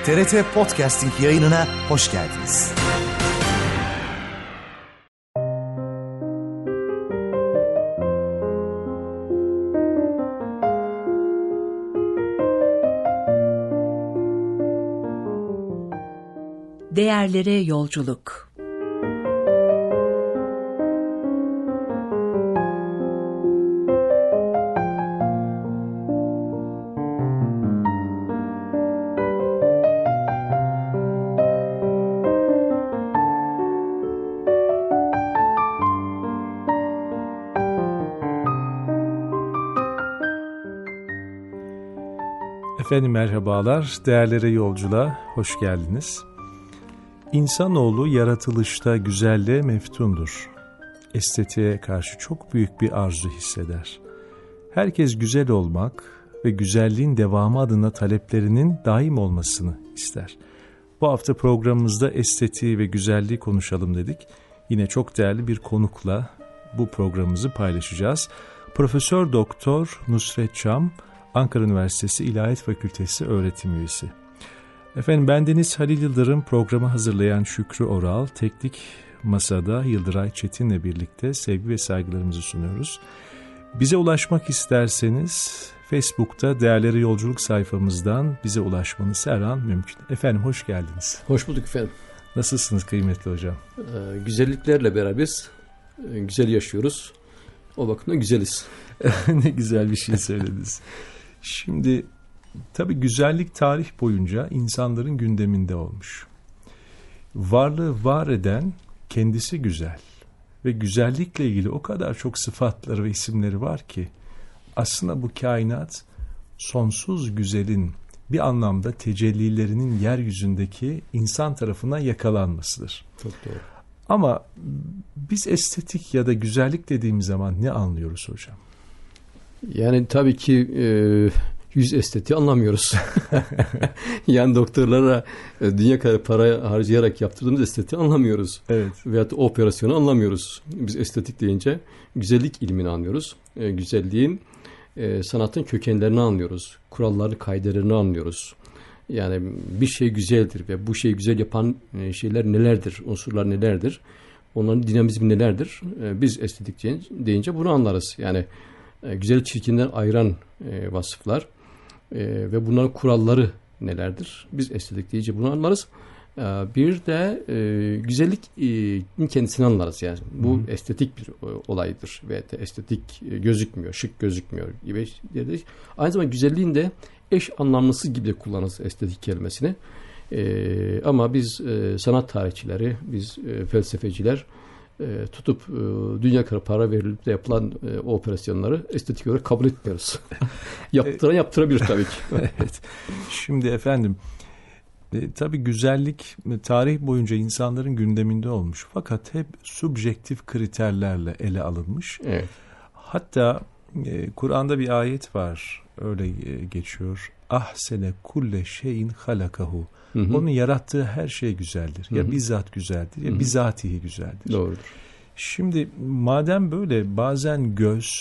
TRT Podcasting yayınına hoş geldiniz. Değerlere yolculuk. Efendim merhabalar, değerlere yolculuğa hoş geldiniz. İnsanoğlu yaratılışta güzelliğe meftundur. Estetiğe karşı çok büyük bir arzu hisseder. Herkes güzel olmak ve güzelliğin devamı adına taleplerinin daim olmasını ister. Bu hafta programımızda estetiği ve güzelliği konuşalım dedik. Yine çok değerli bir konukla bu programımızı paylaşacağız. Profesör Doktor Nusret Çam, Ankara Üniversitesi İlahiyat Fakültesi öğretim üyesi. Efendim bendeniz Halil Yıldırım, programı hazırlayan Şükrü Oral, teknik masada Yıldıray Çetin'le birlikte sevgi ve saygılarımızı sunuyoruz. Bize ulaşmak isterseniz Facebook'ta Değerlere Yolculuk sayfamızdan bize ulaşmanız her an mümkün. Efendim hoş geldiniz. Hoş bulduk efendim. Nasılsınız kıymetli hocam? Güzelliklerle beraberiz. Güzel yaşıyoruz. O bakımdan güzeliz. Ne güzel bir şey söylediniz. Şimdi tabii güzellik tarih boyunca insanların gündeminde olmuş. Varlığı var eden kendisi güzel ve güzellikle ilgili o kadar çok sıfatları ve isimleri var ki aslında bu kainat sonsuz güzelin bir anlamda tecellilerinin yeryüzündeki insan tarafından yakalanmasıdır. Çok doğru. Ama biz estetik ya da güzellik dediğimiz zaman ne anlıyoruz hocam? Yani tabii ki yüz estetiği anlamıyoruz. Yani doktorlara dünya kadar para harcayarak yaptırdığımız estetiği anlamıyoruz. Evet. Veyahut operasyonu anlamıyoruz. Biz estetik deyince güzellik ilmini anlıyoruz. Güzelliğin sanatın kökenlerini anlıyoruz. Kuralları, kaidelerini anlıyoruz. Yani bir şey güzeldir ve bu şeyi güzel yapan şeyler nelerdir, unsurlar nelerdir, onların dinamizmi nelerdir? Biz estetik deyince bunu anlarız. Yani güzel çirkinden ayıran vasıflar ve bunların kuralları nelerdir? Biz estetik deyince bunu anlarız. Bir de güzelliğin kendisini anlarız. Yani bu estetik bir olaydır ve estetik gözükmüyor, şık gözükmüyor gibi. Aynı zamanda güzelliğin de eş anlamlısı gibi de kullanırız estetik kelimesini. Ama biz sanat tarihçileri, biz felsefeciler tutup dünya kadar para verilip de yapılan o operasyonları estetik olarak kabul etmiyoruz. Yaptıran yaptırabilir tabii ki. Evet. Şimdi efendim tabii güzellik tarih boyunca insanların gündeminde olmuş. Fakat hep subjektif kriterlerle ele alınmış. Evet. Hatta Kur'an'da bir ayet var. Öyle geçiyor. Ahsene kulle şeyin halakahu. Onun yarattığı her şey güzeldir. Ya bizzat güzeldir ya bizatihi güzeldir. Doğrudur. Şimdi madem böyle bazen göz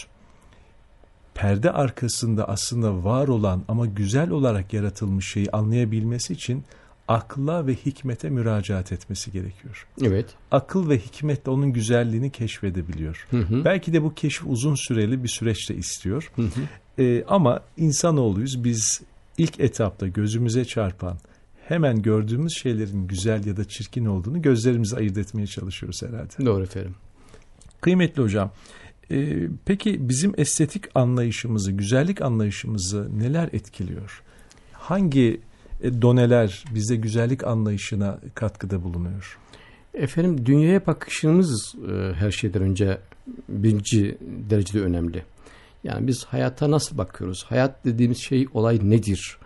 perde arkasında aslında var olan ama güzel olarak yaratılmış şeyi anlayabilmesi için akla ve hikmete müracaat etmesi gerekiyor. Evet. Akıl ve hikmetle onun güzelliğini keşfedebiliyor. Belki de bu keşif uzun süreli bir süreçte istiyor. Ama insanoğluyuz, biz ilk etapta gözümüze çarpan hemen gördüğümüz şeylerin güzel ya da çirkin olduğunu gözlerimizi ayırt etmeye çalışıyoruz herhalde. Doğru efendim. Kıymetli hocam, peki bizim estetik anlayışımızı, güzellik anlayışımızı neler etkiliyor? Hangi doneler bize güzellik anlayışına katkıda bulunuyor? Efendim dünyaya bakışımız her şeyden önce birinci derecede önemli. Yani biz hayata nasıl bakıyoruz? Hayat dediğimiz şey, olay nedir?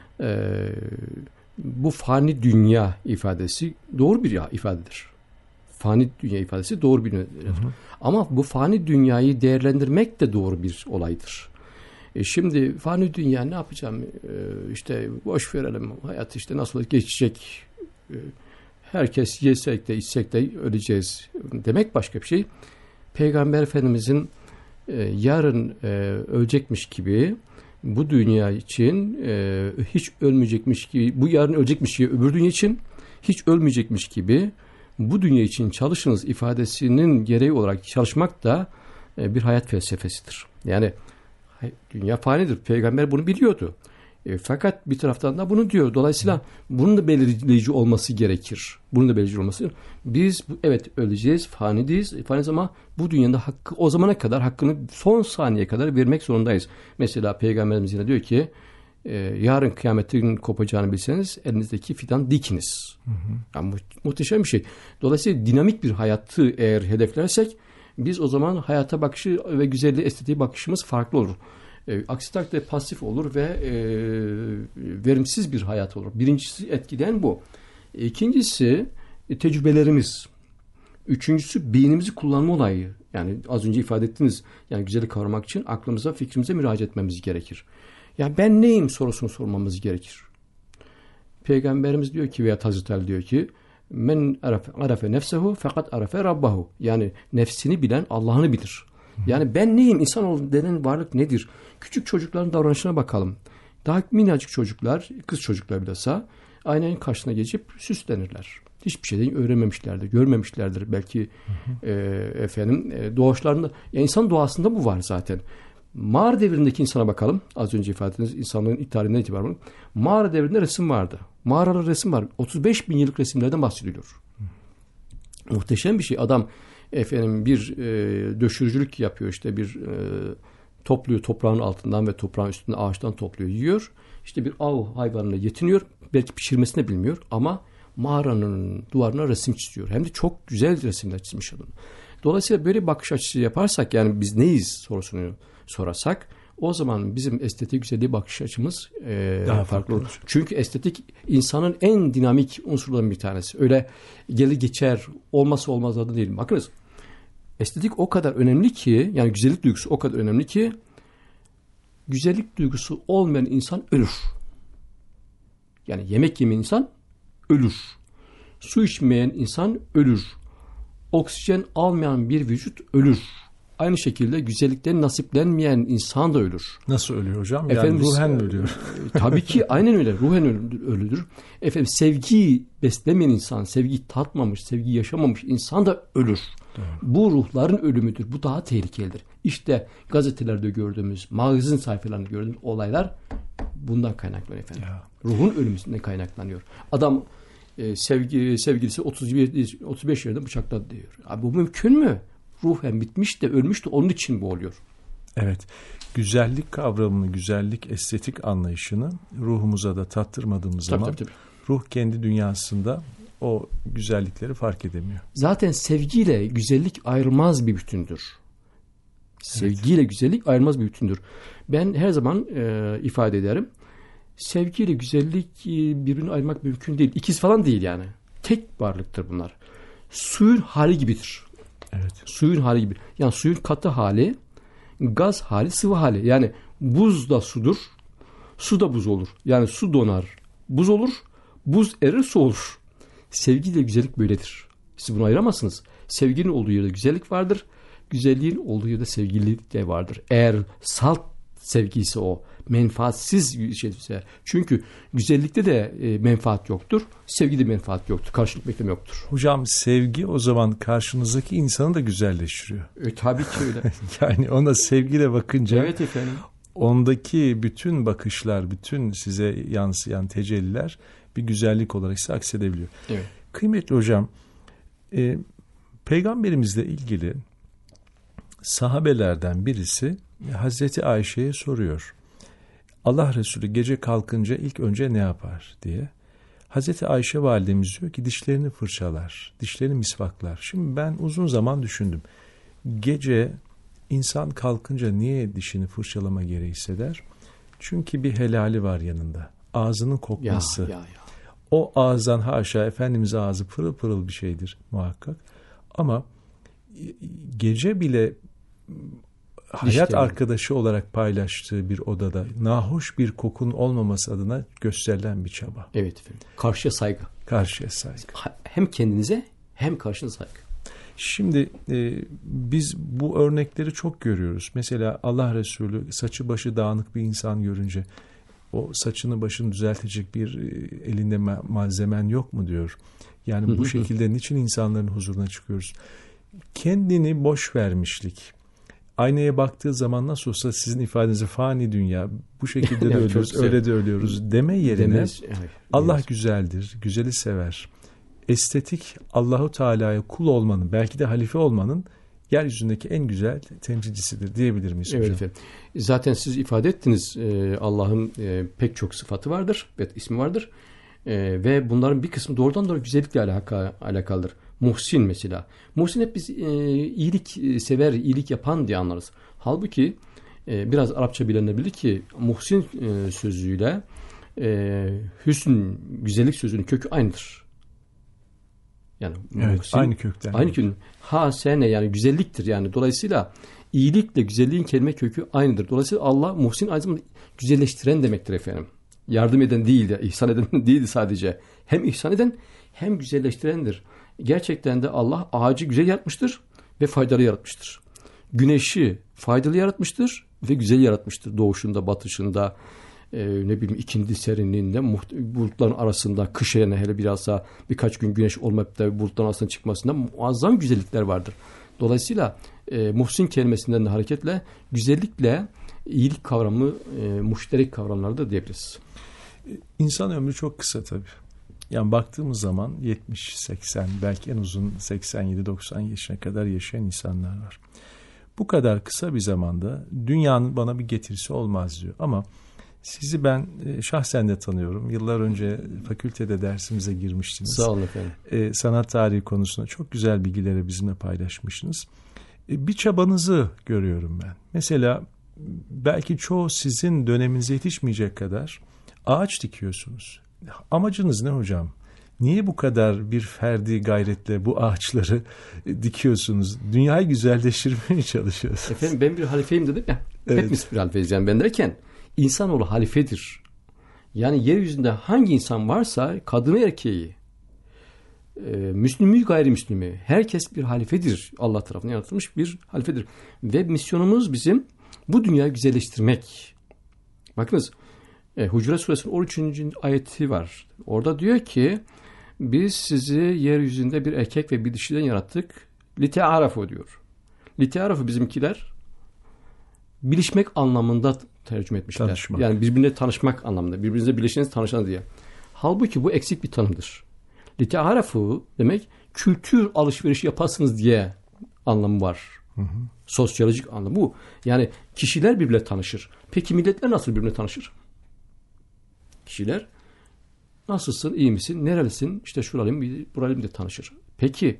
Bu fani dünya ifadesi doğru bir ifadedir. Fani dünya ifadesi doğru bir ifadedir. Ama bu fani dünyayı değerlendirmek de doğru bir olaydır. Şimdi fani dünya ne yapacağım? İşte boş verelim. Hayat işte nasıl geçecek? Herkes yesek de içsek de öleceğiz demek başka bir şey. Peygamber Efendimizin yarın ölecekmiş gibi bu dünya için hiç ölmeyecekmiş gibi, bu yarın ölecekmiş gibi, öbür dünya için hiç ölmeyecekmiş gibi bu dünya için çalışınız ifadesinin gereği olarak çalışmak da bir hayat felsefesidir. Yani dünya fanidir. Peygamber bunu biliyordu. Fakat bir taraftan da bunu diyor. Dolayısıyla bunun da belirleyici olması gerekir. Bunun da belirleyici olması. Biz evet öleceğiz, faniyiz ama bu dünyanın hakkı o zamana kadar hakkını son saniyeye kadar vermek zorundayız. Mesela Peygamberimiz yine diyor ki yarın kıyametin kopacağını bilseniz elinizdeki fidan dikiniz. Yani muhteşem bir şey. Dolayısıyla dinamik bir hayatı eğer hedeflersek biz o zaman hayata bakışı ve güzelliğe, estetiğe bakışımız farklı olur. Aksi takdirde pasif olur ve verimsiz bir hayat olur. Birincisi etkileyen bu. İkincisi tecrübelerimiz. Üçüncüsü beynimizi kullanma olayı. Yani az önce ifade ettiniz. Yani güzeli kavramak için aklımıza, fikrimize müracaat etmemiz gerekir. Ya ben neyim sorusunu sormamız gerekir. Peygamberimiz diyor ki veya Hazreti Ali diyor ki men arafe nefsehu fakat arafe rabbahu. Yani nefsini bilen Allah'ını bilir. Yani ben neyim? İnsanoğlu denen varlık nedir? Küçük çocukların davranışına bakalım. Daha minicik çocuklar, kız çocuklar bilhassa aynanın karşısına geçip süslenirler. Hiçbir şeyden öğrenmemişlerdir, görmemişlerdir. Belki doğuşlarında, yani insan doğasında bu var zaten. Mağara devrindeki insana bakalım. Az önce ifade ettiğiniz insanlığın ilk tarihinden itibaren mağara devrinde resim vardı. Mağaralarda resim var. 35 bin yıllık resimlerden bahsediliyor. Muhteşem bir şey. Adam bir döşürücülük yapıyor, işte topluyor toprağın altından ve toprağın üstünde ağaçtan topluyor, yiyor. İşte bir av hayvanına yetiniyor. Belki pişirmesini bilmiyor ama mağaranın duvarına resim çiziyor. Hem de çok güzel resimler çizmiş adam. Dolayısıyla böyle bakış açısı yaparsak, yani biz neyiz sorusunu sorarsak, o zaman bizim estetik güzelliğe bakış açımız daha farklı olur. Çünkü estetik insanın en dinamik unsurlarından bir tanesi. Öyle gelir geçer, olmazsa olmazlardan değil. Bakınız, estetik o kadar önemli ki, yani güzellik duygusu o kadar önemli ki, güzellik duygusu olmayan insan ölür. Yani yemek yemeyen insan ölür. Su içmeyen insan ölür. Oksijen almayan bir vücut ölür. Aynı şekilde güzellikten nasiplenmeyen insan da ölür. Nasıl ölüyor hocam? Yani ruhen ölüyor. Tabii ki aynen öyle. Ruhen ölüdür. Sevgiyi beslemeyen insan, sevgiyi tatmamış, sevgiyi yaşamamış insan da ölür. Doğru. Bu ruhların ölümüdür. Bu daha tehlikelidir. İşte gazetelerde gördüğümüz, magazin sayfalarında gördüğümüz olaylar bundan kaynaklanıyor efendim. Ya. Ruhun ölümünden kaynaklanıyor. Adam sevgilisi 35 yaşında bıçakladı diyor. Abi bu mümkün mü? Ruhen bitmiş de ölmüş de onun için bu oluyor. Evet. Güzellik kavramını, güzellik estetik anlayışını ruhumuza da tattırmadığımız zaman ruh kendi dünyasında o güzellikleri fark edemiyor. Zaten sevgiyle güzellik ayrılmaz bir bütündür. Sevgiyle güzellik ayrılmaz bir bütündür. Ben her zaman ifade ederim. Sevgiyle güzellik birbirini ayırmak mümkün değil. İkiz falan değil yani. Tek varlıktır bunlar. Suyun hali gibidir. Evet. Suyun hali gibi. Yani suyun katı hali, gaz hali, sıvı hali. Yani buz da sudur, su da buz olur. Yani su donar, buz olur, buz erir, su olur. Sevgiyle güzellik böyledir. Siz bunu ayıramazsınız. Sevginin olduğu yerde güzellik vardır. Güzelliğin olduğu yerde sevgililik de vardır. Eğer salt sevgi ise o, menfaatsiz bir şeyse. Çünkü güzellikte de menfaat yoktur. Sevgide menfaat yoktur. Karşılık bekleme yoktur. Hocam sevgi o zaman karşınızdaki insanı da güzelleştiriyor. Tabii ki öyle. Yani ona sevgiyle bakınca evet efendim. Ondaki bütün bakışlar, bütün size yansıyan tecelliler bir güzellik olarak size aksedebiliyor. Evet. Kıymetli hocam, Peygamberimizle ilgili sahabelerden birisi Hazreti Ayşe'ye soruyor. Allah Resulü gece kalkınca ilk önce ne yapar diye. Hazreti Ayşe validemiz diyor ki dişlerini fırçalar, dişlerini misvaklar. Şimdi ben uzun zaman düşündüm. Gece insan kalkınca niye dişini fırçalama gereği hisseder? Çünkü bir helali var yanında. Ağzının kokması. Ya. O ağızdan haşa Efendimiz ağzı pırıl pırıl bir şeydir muhakkak. Ama gece bile hayat arkadaşı olarak paylaştığı bir odada nahoş bir kokun olmaması adına gösterilen bir çaba. Evet efendim. Karşıya saygı. Karşıya saygı. Hem kendinize hem karşına saygı. Şimdi biz bu örnekleri çok görüyoruz. Mesela Allah Resulü saçı başı dağınık bir insan görünce o saçını başını düzeltecek bir elinde malzemen yok mu diyor. Yani bu şekilde niçin insanların huzuruna çıkıyoruz? Kendini boş vermişlik. Aynaya baktığı zaman nasıl olsa sizin ifadenize fani dünya, bu şekilde de ölüyoruz, öyle de ölüyoruz deme yerine Allah güzeldir, güzeli sever. Estetik Allahu Teala'ya kul olmanın, belki de halife olmanın yeryüzündeki en güzel temsilcisidir diyebilir miyiz hocam? Evet. Zaten siz ifade ettiniz, Allah'ın pek çok sıfatı vardır, ismi vardır. Ve bunların bir kısmı doğrudan doğru güzellikle alakalıdır. Muhsin mesela. Muhsin hep biz iyilik sever, iyilik yapan diye anlarız. Halbuki biraz Arapça bilenler bilir ki muhsin sözüyle hüsn, güzellik sözünün kökü aynıdır. Yani evet, muhsin, aynı kökten. Aynı kökten. Hasene yani güzelliktir yani. Dolayısıyla iyilikle güzelliğin kelime kökü aynıdır. Dolayısıyla Allah muhsin aynı zamanda güzelleştiren demektir efendim. Yardım eden değil de, ihsan eden değil sadece. Hem ihsan eden hem güzelleştirendir. Gerçekten de Allah ağacı güzel yaratmıştır ve faydalı yaratmıştır. Güneşi faydalı yaratmıştır ve güzel yaratmıştır. Doğuşunda, batışında, ikindi serinliğinde, bulutların arasında, kış ayına hele bilhassa birkaç gün güneş olmayıp da bulutların arasında çıkmasında muazzam güzellikler vardır. Dolayısıyla muhsin kelimesinden de hareketle güzellikle iyilik kavramı müşterek kavramlar da diyebiliriz. İnsan ömrü çok kısa tabii. Yani baktığımız zaman 70-80 belki en uzun 87-90 yaşına kadar yaşayan insanlar var. Bu kadar kısa bir zamanda dünyanın bana bir getirisi olmaz diyor. Ama sizi ben şahsen de tanıyorum. Yıllar önce fakültede dersimize girmiştiniz. Sağ olun efendim. Sanat tarihi konusunda çok güzel bilgileri bizimle paylaşmışsınız. Bir çabanızı görüyorum ben. Mesela belki çoğu sizin döneminize yetişmeyecek kadar ağaç dikiyorsunuz. Amacınız ne hocam? Niye bu kadar bir ferdi gayretle bu ağaçları dikiyorsunuz? Dünyayı güzelleştirmeye çalışıyorsunuz. Efendim ben bir halifeyim dedim ya. Evet. Hepimiz bir halifeyiz yani ben derken insanoğlu halifedir. Yani yeryüzünde hangi insan varsa kadını erkeği, Müslümü gayrimüslümü herkes bir halifedir. Allah tarafından yaratılmış bir halifedir. Ve misyonumuz bizim bu dünyayı güzelleştirmek. Bakınız Hucurat Suresinin 13. ayeti var. Orada diyor ki biz sizi yeryüzünde bir erkek ve bir dişiden yarattık. Lite'arafu diyor. Lite'arafu bizimkiler bilişmek anlamında tercüme etmişler. Tanışmak. Yani birbirine tanışmak anlamında. Birbirinizle birleşiniz tanışan diye. Halbuki bu eksik bir tanımdır. Lite'arafu demek kültür alışverişi yapasınız diye anlamı var. Hı hı. Sosyolojik anlamı bu. Yani kişiler birbirle tanışır. Peki milletler nasıl birbirine tanışır? Kişiler nasılsın, iyi misin, nerelisin, işte şuralıyım, buralıyım diye tanışır. Peki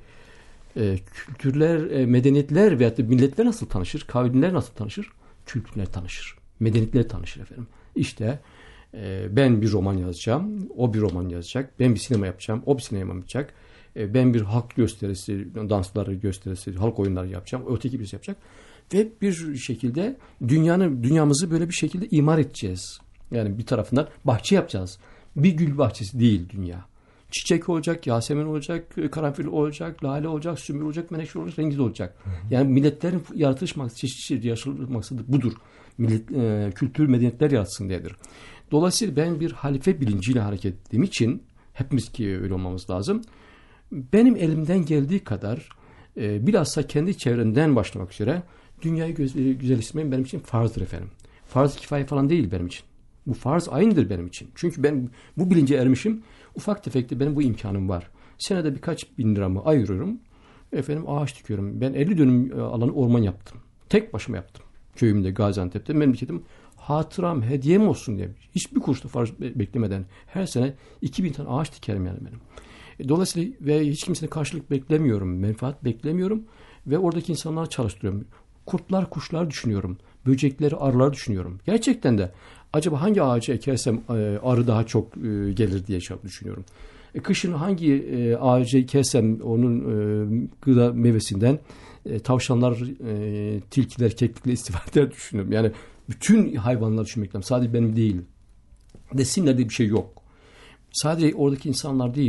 kültürler, medeniyetler veyahut da milletler nasıl tanışır? Kavimler nasıl tanışır? Kültürler tanışır. Medeniyetler tanışır efendim. İşte ben bir roman yazacağım, o bir roman yazacak. Ben bir sinema yapacağım, o bir sinema yapacak. Ben bir halk gösterisi, dansları gösterisi, halk oyunları yapacağım. Öteki birisi yapacak. Ve bir şekilde dünyamızı böyle bir şekilde imar edeceğiz. Yani bir tarafından bahçe yapacağız. Bir gül bahçesi değil dünya. Çiçek olacak, yasemin olacak, karanfil olacak, lale olacak, sümbül olacak, menekşe olacak, rengiz olacak. Yani milletlerin yaratılış maksadı, çeşitli yaşanış maksadı budur. Kültür, medeniyetler yaratsın diyedir. Dolayısıyla ben bir halife bilinciyle hareket ettiğim için, hepimiz ki öyle olmamız lazım. Benim elimden geldiği kadar bilhassa kendi çevremden başlamak üzere dünyayı güzelleştirmek benim için farzdır efendim. Farz-ı kifaye falan değil benim için. Bu farz aynıdır benim için. Çünkü ben bu bilince ermişim. Ufak tefekte benim bu imkanım var. Senede birkaç bin liramı ayırıyorum. Efendim ağaç dikiyorum. Ben 50 dönüm alanı orman yaptım. Tek başıma yaptım. Köyümde, Gaziantep'te. Memleketim hatıram, hediyem olsun diye. Hiçbir kuruşta farz beklemeden her sene 2000 tane ağaç dikerim yani benim. Dolayısıyla ve hiç kimsenin karşılık beklemiyorum. Menfaat beklemiyorum. Ve oradaki insanları çalıştırıyorum. Kurtlar, kuşlar düşünüyorum. Böcekleri, arılar düşünüyorum. Gerçekten de acaba hangi ağacı ekersem arı daha çok gelir diye düşünüyorum. Kışın hangi ağacı ekersem onun gıda meyvesinden tavşanlar, tilkiler, keklikler istifade eder düşünüyorum. Yani bütün hayvanları düşünmek lazım. Sadece benim değil. Desinler diye bir şey yok. Sadece oradaki insanlar değil.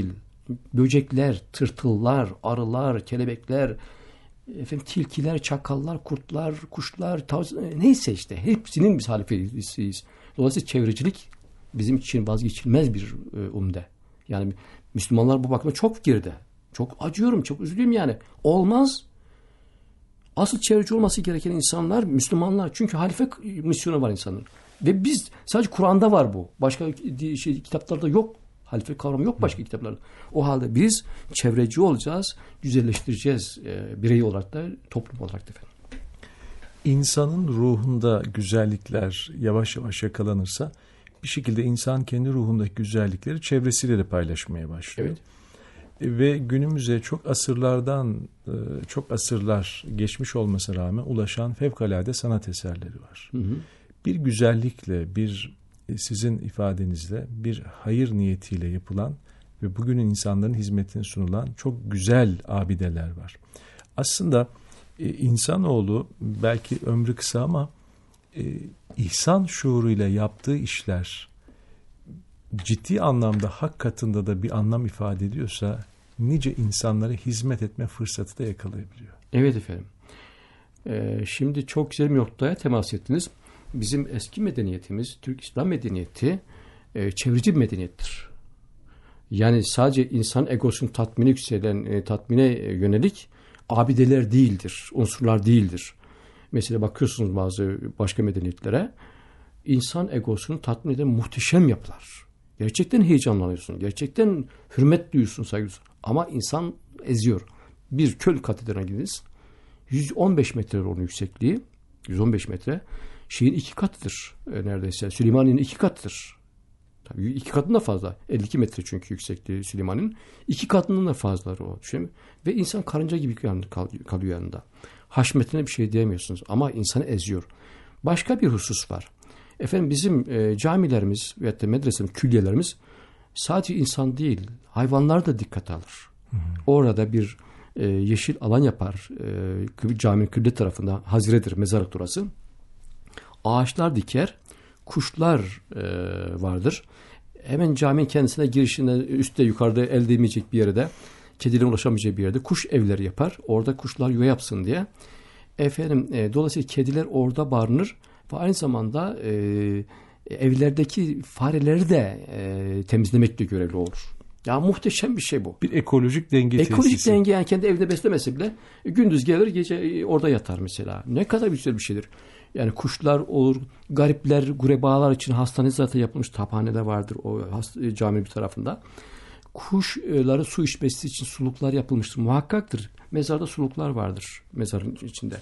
böcekler, tırtıllar, arılar, kelebekler, tilkiler, çakallar, kurtlar, kuşlar, neyse işte hepsinin biz halifesiyiz. Dolayısıyla çevrecilik bizim için vazgeçilmez bir umde. Yani Müslümanlar bu bakıma çok geride. Çok acıyorum, çok üzülüyorum yani. Olmaz. Asıl çevreci olması gereken insanlar Müslümanlar. Çünkü halife misyonu var insanların. Ve biz sadece Kur'an'da var bu. Başka kitaplarda yok. Halife kavramı yok başka kitaplarda. O halde biz çevreci olacağız, güzelleştireceğiz birey olarak da, toplum olarak da efendim. İnsanın ruhunda güzellikler yavaş yavaş yakalanırsa bir şekilde insan kendi ruhundaki güzellikleri çevresiyle de paylaşmaya başlıyor. Evet. Ve günümüze çok asırlar geçmiş olmasına rağmen ulaşan fevkalade sanat eserleri var. Hı hı. Bir güzellikle, sizin ifadenizle bir hayır niyetiyle yapılan ve bugünün insanların hizmetine sunulan çok güzel abideler var. Aslında insanoğlu belki ömrü kısa ama ihsan şuuruyla yaptığı işler ciddi anlamda hak katında da bir anlam ifade ediyorsa nice insanlara hizmet etme fırsatı da yakalayabiliyor. Evet efendim. Şimdi çok güzel bir noktaya temas ettiniz. Bizim eski medeniyetimiz, Türk İslam medeniyeti çevreci bir medeniyettir. Yani sadece insan egosunun tatmine yönelik abideler değildir, unsurlar değildir. Mesela bakıyorsunuz bazı başka medeniyetlere, insan egosunu tatmin eden muhteşem yapılar. Gerçekten heyecanlanıyorsun, gerçekten hürmet duyuyorsun, saygı duyuyorsun. Ama insan eziyor. Bir Köl katedraline gidiniz, 115 metre onun yüksekliği, 115 metre. Şeyin 2 katıdır neredeyse. Süleymaniye'nin 2 katıdır. Tabii 2 katından fazla. 52 metre çünkü yüksekliği Süleymaniye'nin. 2 katından da fazlaları o. Ve insan karınca gibi kalıyor yanında. Haşmetine bir şey diyemiyorsunuz ama insanı eziyor. Başka bir husus var. Efendim bizim camilerimiz veyahut da medresemiz, külliyelerimiz sadece insan değil, hayvanlar da dikkate alır. Hı hı. Orada bir yeşil alan yapar. Caminin kıble tarafında haziredir, mezarlık orası. Ağaçlar diker, kuşlar vardır. Hemen caminin kendisine girişinde üstte yukarıda el değmeyecek bir yerde, kedilerin ulaşamayacağı bir yerde kuş evleri yapar. Orada kuşlar yuva yapsın diye. Dolayısıyla kediler orada barınır ve aynı zamanda evlerdeki fareleri de temizlemekle görevli olur. Ya muhteşem bir şey bu. Bir ekolojik denge tesisi. Ekolojik denge, yani kendi evde beslemese bile gündüz gelir, gece orada yatar mesela. Ne kadar güzel bir şeydir. Yani kuşlar olur, garipler, gurebalar için hastane zaten yapılmış taphaneler vardır o caminin bir tarafında. Kuşları su içmesi için suluklar yapılmıştır. Muhakkaktır. Mezarda suluklar vardır mezarın içinde.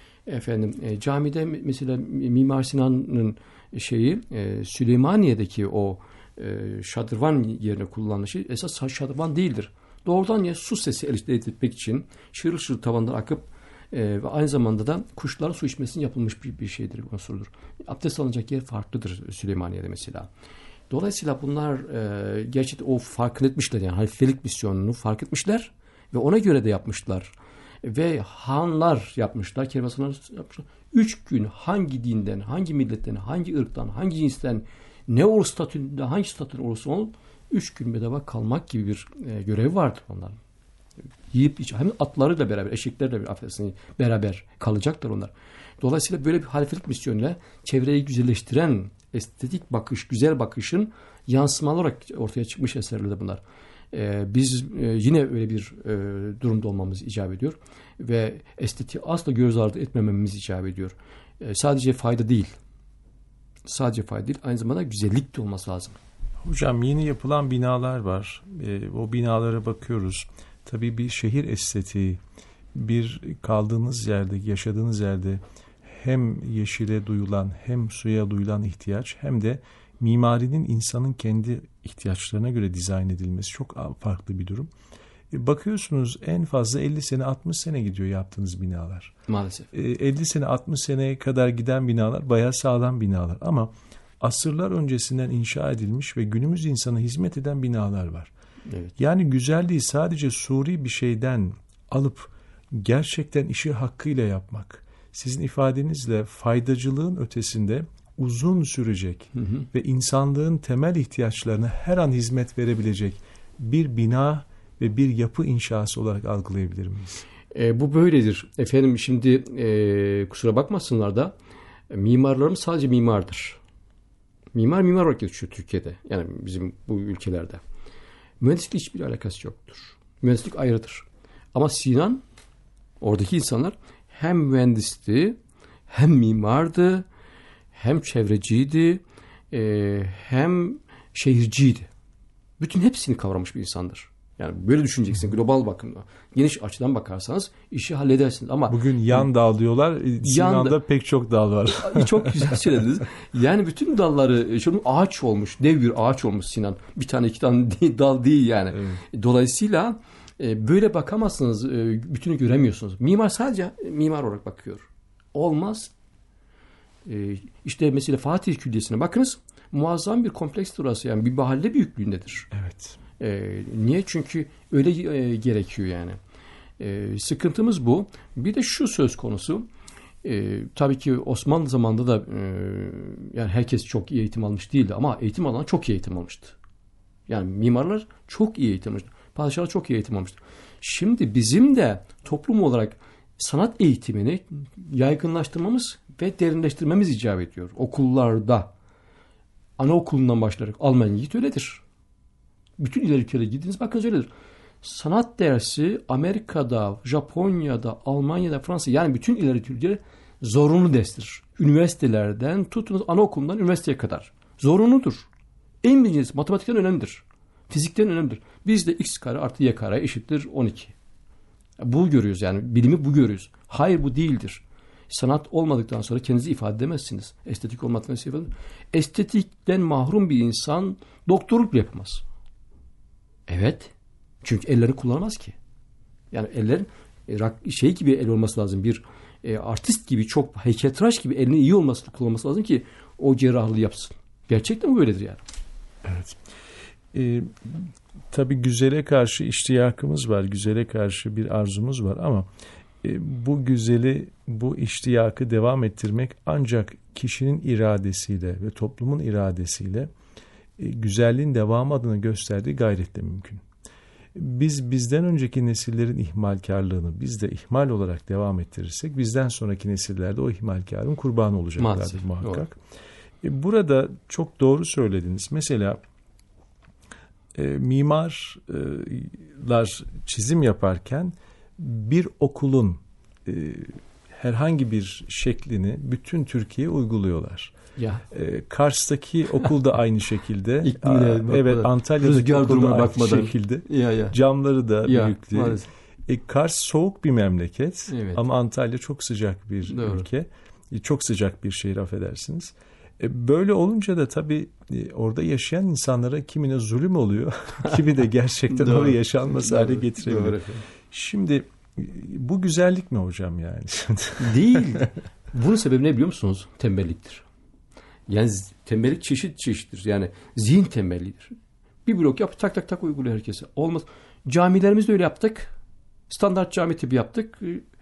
Camide mesela Mimar Sinan'ın Süleymaniye'deki o şadırvan yerine kullanışı esas şadırvan değildir. Doğrudan ya su sesi elde etmek için şırıl şırıl tavandan akıp ve aynı zamanda da kuşların su içmesinin yapılmış bir şeydir, unsurdur. Abdest alınacak yer farklıdır Süleymaniye'de mesela. Dolayısıyla bunlar gerçekten o fark etmişler, yani halifelik misyonunu fark etmişler ve ona göre de yapmışlar. Ve hanlar yapmışlar, kervansalar yapmışlar. 3 gün hangi dinden, hangi milletten, hangi ırktan, hangi cinsten, ne o statüde, hangi statüde olursa olsun 3 gün bedava kalmak gibi bir görevi vardır onların. Yiyip hem atlarıyla beraber, eşeklerle beraber kalacaklar onlar. Dolayısıyla böyle bir halifelik misyonuyla çevreyi güzelleştiren estetik bakış, güzel bakışın yansımalı olarak ortaya çıkmış eserler bunlar. Biz yine öyle bir durumda olmamız icap ediyor ve estetiği asla göz ardı etmememiz icap ediyor. Sadece fayda değil, aynı zamanda güzellik de olması lazım. Hocam yeni yapılan binalar var. O binalara bakıyoruz. Tabii bir şehir estetiği, bir kaldığınız yerde, yaşadığınız yerde hem yeşile duyulan hem suya duyulan ihtiyaç hem de mimarinin insanın kendi ihtiyaçlarına göre dizayn edilmesi çok farklı bir durum. Bakıyorsunuz en fazla 50 sene 60 sene gidiyor yaptığınız binalar. Maalesef. 50 sene 60 seneye kadar giden binalar bayağı sağlam binalar ama asırlar öncesinden inşa edilmiş ve günümüz insana hizmet eden binalar var. Evet. Yani güzelliği sadece suri bir şeyden alıp gerçekten işi hakkıyla yapmak, sizin ifadenizle faydacılığın ötesinde uzun sürecek ve insanlığın temel ihtiyaçlarına her an hizmet verebilecek bir bina ve bir yapı inşası olarak algılayabilir miyiz? Bu böyledir. Efendim şimdi kusura bakmasınlar da mimarlarımız sadece mimardır. Mimar olarak geçiyor Türkiye'de. Yani bizim bu ülkelerde. Mühendislikle hiçbir alakası yoktur. Mühendislik ayrıdır. Ama Sinan, oradaki insanlar hem mühendisti, hem mimardı, hem çevreciydi, hem şehirciydi. Bütün hepsini kavramış bir insandır. Yani böyle düşüneceksin global bakımda. Geniş açıdan bakarsanız işi halledersiniz. Ama bugün yan dal diyorlar. Sinan'da pek çok dal var. Çok güzel söylediniz. Yani bütün dalları şunun ağaç olmuş. Dev bir ağaç olmuş Sinan. Bir tane iki tane dal değil yani. Evet. Dolayısıyla böyle bakamazsınız. Bütünü göremiyorsunuz. Mimar sadece mimar olarak bakıyor. Olmaz. İşte mesela Fatih Külliyesi'ne bakınız. Muazzam bir komplekstir orası. Yani bir mahalle büyüklüğündedir. Evet. Niye? Çünkü öyle gerekiyor yani. Sıkıntımız bu. Bir de şu söz konusu. Tabii ki Osmanlı zamanında da yani herkes çok iyi eğitim almış değildi ama eğitim alan çok iyi eğitim almıştı. Yani mimarlar çok iyi eğitim almıştı. Padişahlar çok iyi eğitim almıştı. Şimdi bizim de toplum olarak sanat eğitimini yaygınlaştırmamız ve derinleştirmemiz icap ediyor. Okullarda, anaokulundan başlayarak Almanya'da öyledir. Bütün ileri ülkelere gidiniz bakınız öyledir. Sanat dersi Amerika'da, Japonya'da, Almanya'da, Fransa'da yani bütün ileri ülkelere zorunlu derstir. Üniversitelerden tutunuz anaokulundan üniversiteye kadar. Zorunludur. En birincisi matematikten önemlidir. Fizikten önemlidir. Bizde x kare artı y kare eşittir 12. Bu görüyoruz yani. Bilimi bu görüyoruz. Hayır bu değildir. Sanat olmadıktan sonra kendinizi ifade edemezsiniz. Estetik olmadıktan sonra ifade edemezsiniz. Estetikten mahrum bir insan doktorluk bile yapamaz. Evet. Çünkü ellerini kullanamaz ki. Yani ellerin şey gibi el olması lazım. Bir artist gibi çok heykeltıraş gibi elinin iyi kullanması lazım ki o cerrahlığı yapsın. Gerçekten böyledir yani. Evet. Tabii güzele karşı iştiyakımız var. Güzele karşı bir arzumuz var ama bu güzeli, bu iştiyakı devam ettirmek ancak kişinin iradesiyle ve toplumun iradesiyle güzelliğin devamı adına gösterdiği gayretle mümkün. Bizden önceki nesillerin ihmalkarlığını biz de ihmal olarak devam ettirirsek bizden sonraki nesillerde o ihmalkarın kurbanı olacaklardır muhakkak. Burada çok doğru söylediniz. Mesela mimarlar çizim yaparken bir okulun herhangi bir şeklini bütün Türkiye'ye uyguluyorlar. Ya. Kars'taki okul da aynı şekilde. Evet, Antalya'daki okul da aynı şekilde. Camları da büyüklüğü. Kars soğuk bir memleket ama Antalya çok sıcak bir ülke. Çok sıcak bir şehir affedersiniz. Böyle olunca da tabii orada yaşayan insanlara kimine zulüm oluyor, kimi de gerçekten oraya yaşanması hale getiremiyor. Şimdi bu güzellik mi hocam yani? Değil. Bunun sebebi ne biliyor musunuz? Tembelliktir. Yani tembellik çeşittir. Yani zihin tembelliğidir. Bir blok yap tak tak uyguluyor herkese. Olmaz. Camilerimizde öyle yaptık. Standart cami tipi yaptık.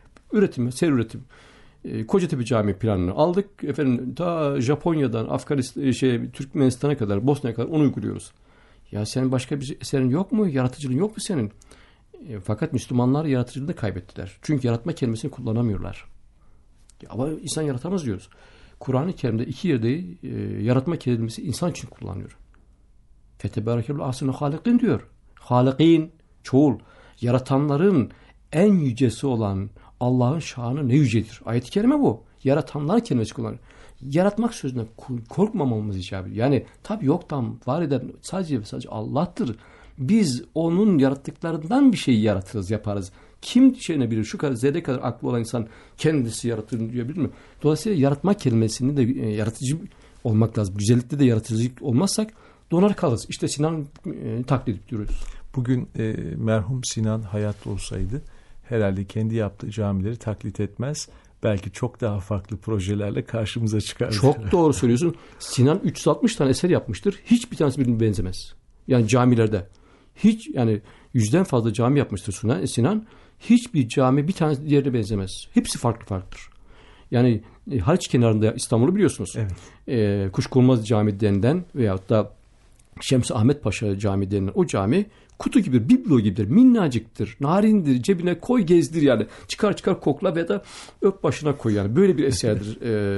Seri üretim. Kocatepe Camii planını aldık. Efendim ta Japonya'dan Türkmenistan'a kadar, Bosna'ya kadar onu uyguluyoruz. Ya senin başka bir eserin yok mu? Yaratıcılığın yok mu senin? Fakat Müslümanlar yaratıcılığını kaybettiler. Çünkü yaratma kelimesini kullanamıyorlar. Ama insan yaratamaz diyoruz. Kur'an-ı Kerim'de 2 yerde yaratma kelimesi insan için kullanıyor. Fetebârekellâhu ahsenul hâlikîn diyor. Hâlikîn, çoğul. Yaratanların en yücesi olan Allah'ın şanı ne yücedir. Ayet-i kerime bu. Yaratanlar kelimesi kullanıyor. Yaratmak sözüne korkmamamız icap ediyor. Yani tabii yoktan var eden sadece Allah'tır. Biz onun yarattıklarından bir şey yaratırız, yaparız. Kim şeyine bilir? Şu kadar zerre kadar aklı olan insan kendisi yaratır diyebilir mi? Dolayısıyla yaratma kelimesini de yaratıcı olmak lazım. Güzellikte de yaratıcılık olmazsak donar kalırız. İşte Sinan taklit ediyoruz. Bugün merhum Sinan hayatta olsaydı herhalde kendi yaptığı camileri taklit etmez. Belki çok daha farklı projelerle karşımıza çıkar. Çok doğru söylüyorsun. Sinan 360 tane eser yapmıştır. Hiçbir tanesi birbirine benzemez. Yani camilerde. Hiç yani 100'den fazla cami yapmıştır Sinan. Hiçbir cami bir tanesi diğerine benzemez. Hepsi farklıdır. Yani Haliç kenarında İstanbul'u biliyorsunuz. Evet. Kuşkonmaz Cami denilen veyahut da Şems Ahmet Paşa Camii denilen o cami kutu gibidir, biblo gibidir, minnacıktır, narindir, cebine koy gezdir yani. Çıkar kokla ve da öp başına koy yani. Böyle bir eserdir.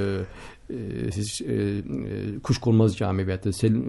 Kuşkonmaz Camii veya da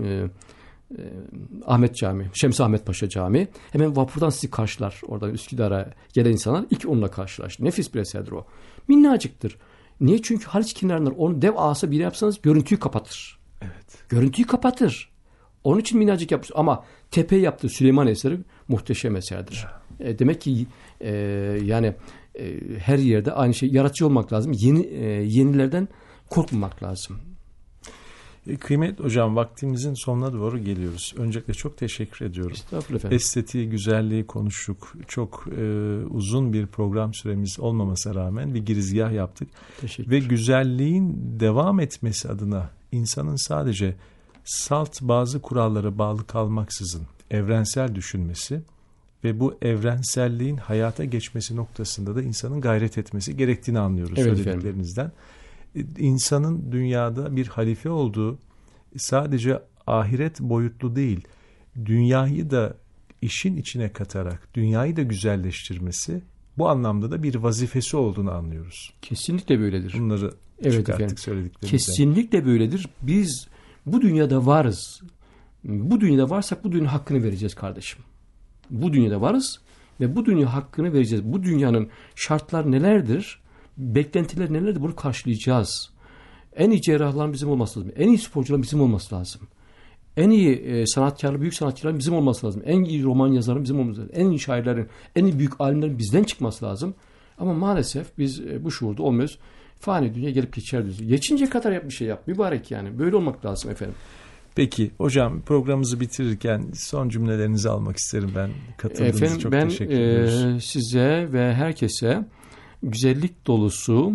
Ahmet Camii, Şems Ahmet Paşa Camii. Hemen vapurdan sizi karşılar. Oradan Üsküdar'a gelen insanlar ilk onunla karşılaştı. Nefis bir eserdir o. Minnacıktır. Niye? Çünkü Haliç kenarından onu dev ağası bir yapsanız görüntüyü kapatır. Evet. Görüntüyü kapatır. Onun için minnacık yapmış. Ama tepe yaptığı Süleyman eseri muhteşem eserdir. Demek ki yani her yerde aynı şey, yaratıcı olmak lazım. Yenilerden korkmamak lazım. Kıymetli hocam, vaktimizin sonuna doğru geliyoruz. Öncelikle çok teşekkür ediyorum. Estağfurullah efendim. Estetiği, güzelliği konuştuk. Çok uzun bir program süremiz olmamasına rağmen bir girizgah yaptık. Ve güzelliğin devam etmesi adına insanın sadece salt bazı kurallara bağlı kalmaksızın evrensel düşünmesi ve bu evrenselliğin hayata geçmesi noktasında da insanın gayret etmesi gerektiğini anlıyoruz söylediklerinizden. İnsanın dünyada bir halife olduğu, sadece ahiret boyutlu değil, dünyayı da işin içine katarak dünyayı da güzelleştirmesi, bu anlamda da bir vazifesi olduğunu anlıyoruz. Kesinlikle böyledir. Bunları çıkarttık söylediklerinizden. Kesinlikle böyledir. Biz bu dünyada varız. Bu dünyada varsak bu dünyanın hakkını vereceğiz kardeşim. Bu dünyada varız ve bu dünyanın hakkını vereceğiz. Bu dünyanın şartlar nelerdir? Beklentiler nelerdir? Bunu karşılayacağız. En iyi cerrahların bizim olması lazım. En iyi sporcuların bizim olması lazım. En iyi sanatkarlar, büyük sanatçıların bizim olması lazım. En iyi roman yazarların bizim olması lazım. En iyi şairlerin, en iyi büyük alimlerin bizden çıkması lazım. Ama maalesef biz bu şuurda olmuyoruz. Fani dünya gelip geçer diyoruz. Geçince kadar yap bir şey yap. Mübarek yani. Böyle olmak lazım efendim. Peki hocam, programımızı bitirirken son cümlelerinizi almak isterim ben. Katıldığınız çok teşekkür ediyoruz. Ben size ve herkese güzellik dolusu,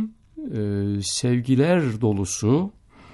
sevgiler dolusu,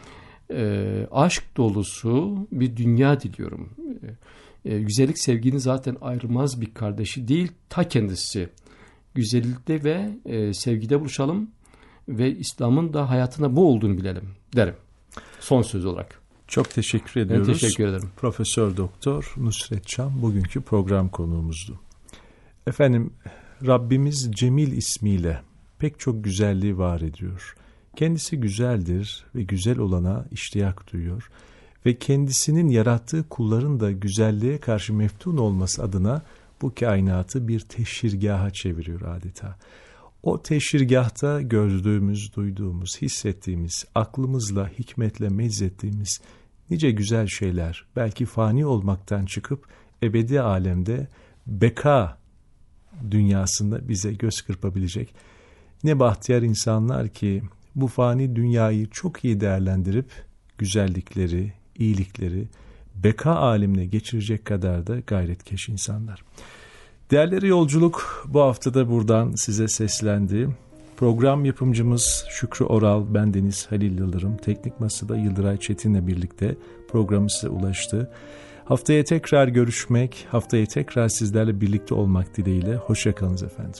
aşk dolusu bir dünya diliyorum. Güzellik sevginin zaten ayrılmaz bir kardeşi değil, ta kendisi. Güzellikte ve sevgide buluşalım ve İslam'ın da hayatında bu olduğunu bilelim derim. Son söz olarak. Çok teşekkür ediyoruz. Ben teşekkür ederim. Profesör Doktor Nusret Çam bugünkü program konuğumuzdu. Efendim, Rabbimiz Cemil ismiyle pek çok güzelliği var ediyor. Kendisi güzeldir ve güzel olana iştiyak duyuyor ve kendisinin yarattığı kulların da güzelliğe karşı meftun olması adına bu kainatı bir teşhirgaha çeviriyor adeta. O teşhirgahta gördüğümüz, duyduğumuz, hissettiğimiz, aklımızla, hikmetle meczettiğimiz nice güzel şeyler belki fani olmaktan çıkıp ebedi alemde beka dünyasında bize göz kırpabilecek ne bahtiyar insanlar ki bu fani dünyayı çok iyi değerlendirip güzellikleri, iyilikleri beka alemine geçirecek kadar da gayretkeş insanlar. Değerleri Yolculuk bu haftada buradan size seslendi. Program yapımcımız Şükrü Oral, bendeniz Halil Yıldırım, teknik masada Yıldıray Çetin'le birlikte program size ulaştı. Haftaya tekrar görüşmek, haftaya tekrar sizlerle birlikte olmak dileğiyle. Hoşça kalınız efendim.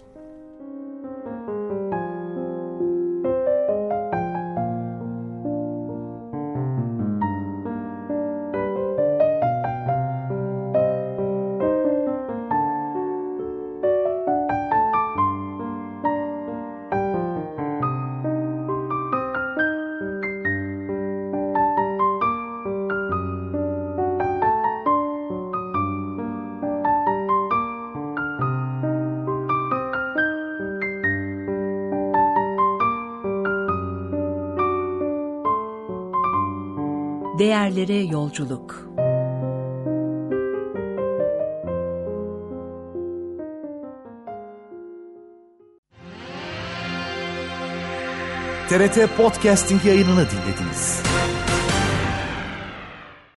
Değerlere yolculuk. TRT Podcasting yayınını dinlediniz.